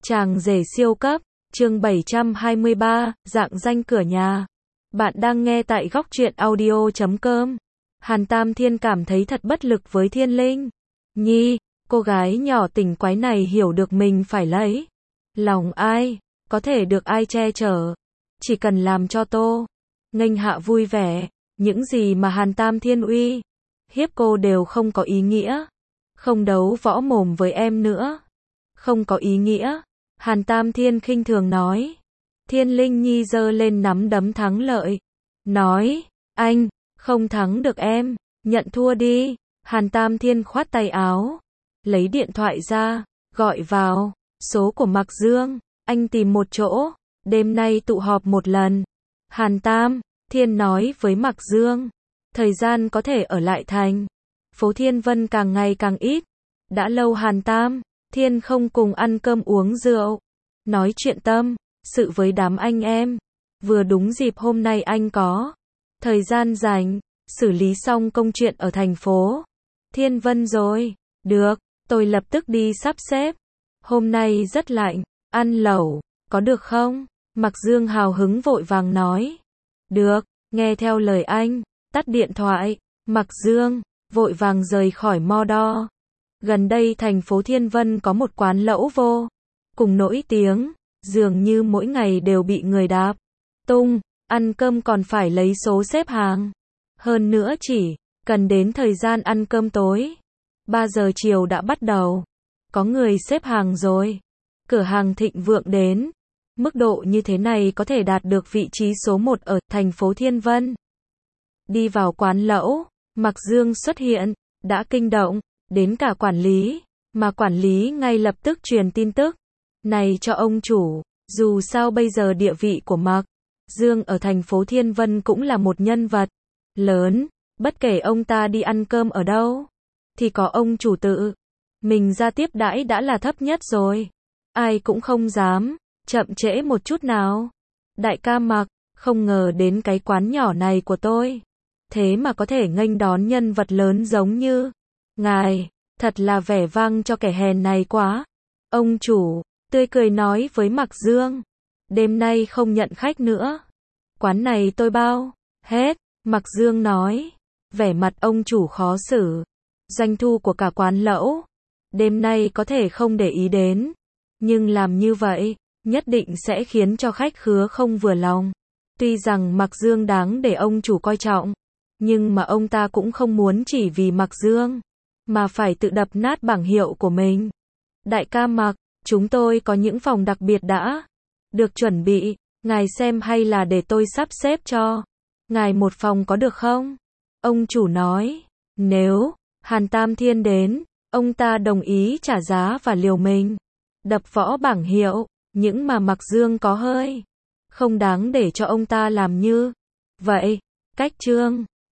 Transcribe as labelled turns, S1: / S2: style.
S1: Chàng rể siêu cấp, chương 723, dạng danh cửa nhà. Bạn đang nghe tại góc truyện audio.com. Hàn Tam Thiên cảm thấy thật bất lực với Thiên Linh Nhi, cô gái nhỏ tỉnh quái này hiểu được mình phải lấy lòng ai, có thể được ai che chở, chỉ cần làm cho Tô Nghênh Hạ vui vẻ, những gì mà Hàn Tam Thiên uy hiếp cô đều không có ý nghĩa. Không đấu võ mồm với em nữa. Không có ý nghĩa. Hàn Tam Thiên khinh thường nói. Thiên Linh Nhi giơ lên nắm đấm thắng lợi. Nói, anh, không thắng được em, nhận thua đi. Hàn Tam Thiên khoát tay áo. Lấy điện thoại ra, gọi vào, số của Mạc Dương, anh tìm một chỗ, đêm nay tụ họp một lần. Hàn Tam Thiên nói với Mạc Dương, thời gian có thể ở lại thành phố Thiên Vân càng ngày càng ít. Đã lâu Hàn Tam Thiên không cùng ăn cơm uống rượu, nói chuyện tâm sự với đám anh em. Vừa đúng dịp hôm nay anh có thời gian rảnh, xử lý xong công chuyện ở thành phố Thiên Vân rồi. Được, tôi lập tức đi sắp xếp. Hôm nay rất lạnh, ăn lẩu, có được không? Mạc Dương hào hứng vội vàng nói. Được, nghe theo lời anh, tắt điện thoại. Mạc Dương vội vàng rời khỏi Mo. Gần đây thành phố Thiên Vân có một quán lẩu vô cùng nổi tiếng, dường như mỗi ngày đều bị người đạp tung, ăn cơm còn phải lấy số xếp hàng. Hơn nữa chỉ cần đến thời gian ăn cơm tối, 3 giờ chiều đã bắt đầu có người xếp hàng rồi. Cửa hàng thịnh vượng đến mức độ như thế này có thể đạt được vị trí số 1 ở thành phố Thiên Vân. Đi vào quán lẩu, Mạc Dương xuất hiện, đã kinh động đến cả quản lý, mà quản lý ngay lập tức truyền tin tức này cho ông chủ. Dù sao bây giờ địa vị của Mạc Dương ở thành phố Thiên Vân cũng là một nhân vật lớn, bất kể ông ta đi ăn cơm ở đâu thì có ông chủ tự mình ra tiếp đãi đã là thấp nhất rồi. Ai cũng không dám chậm trễ một chút nào. Đại ca Mạc, không ngờ đến cái quán nhỏ này của tôi, thế mà có thể nghênh đón nhân vật lớn giống như ngài, thật là vẻ vang cho kẻ hèn này quá. Ông chủ tươi cười nói với Mạc Dương, đêm nay không nhận khách nữa, quán này tôi bao hết. Mạc Dương nói, vẻ mặt ông chủ khó xử. Doanh thu của cả quán lẩu đêm nay có thể không để ý đến, nhưng làm như vậy nhất định sẽ khiến cho khách khứa không vừa lòng. Tuy rằng Mạc Dương đáng để ông chủ coi trọng, nhưng mà ông ta cũng không muốn chỉ vì Mạc Dương mà phải tự đập nát bảng hiệu của mình. Đại ca Mạc, chúng tôi có những phòng đặc biệt đã được chuẩn bị, ngài xem hay là để tôi sắp xếp cho ngài một phòng có được không? Ông chủ nói, nếu Hàn Tam Thiên đến, ông ta đồng ý trả giá và liều mình đập võ bảng hiệu, những mà Mạc Dương có hơi không đáng để cho ông ta làm như vậy. Cách chương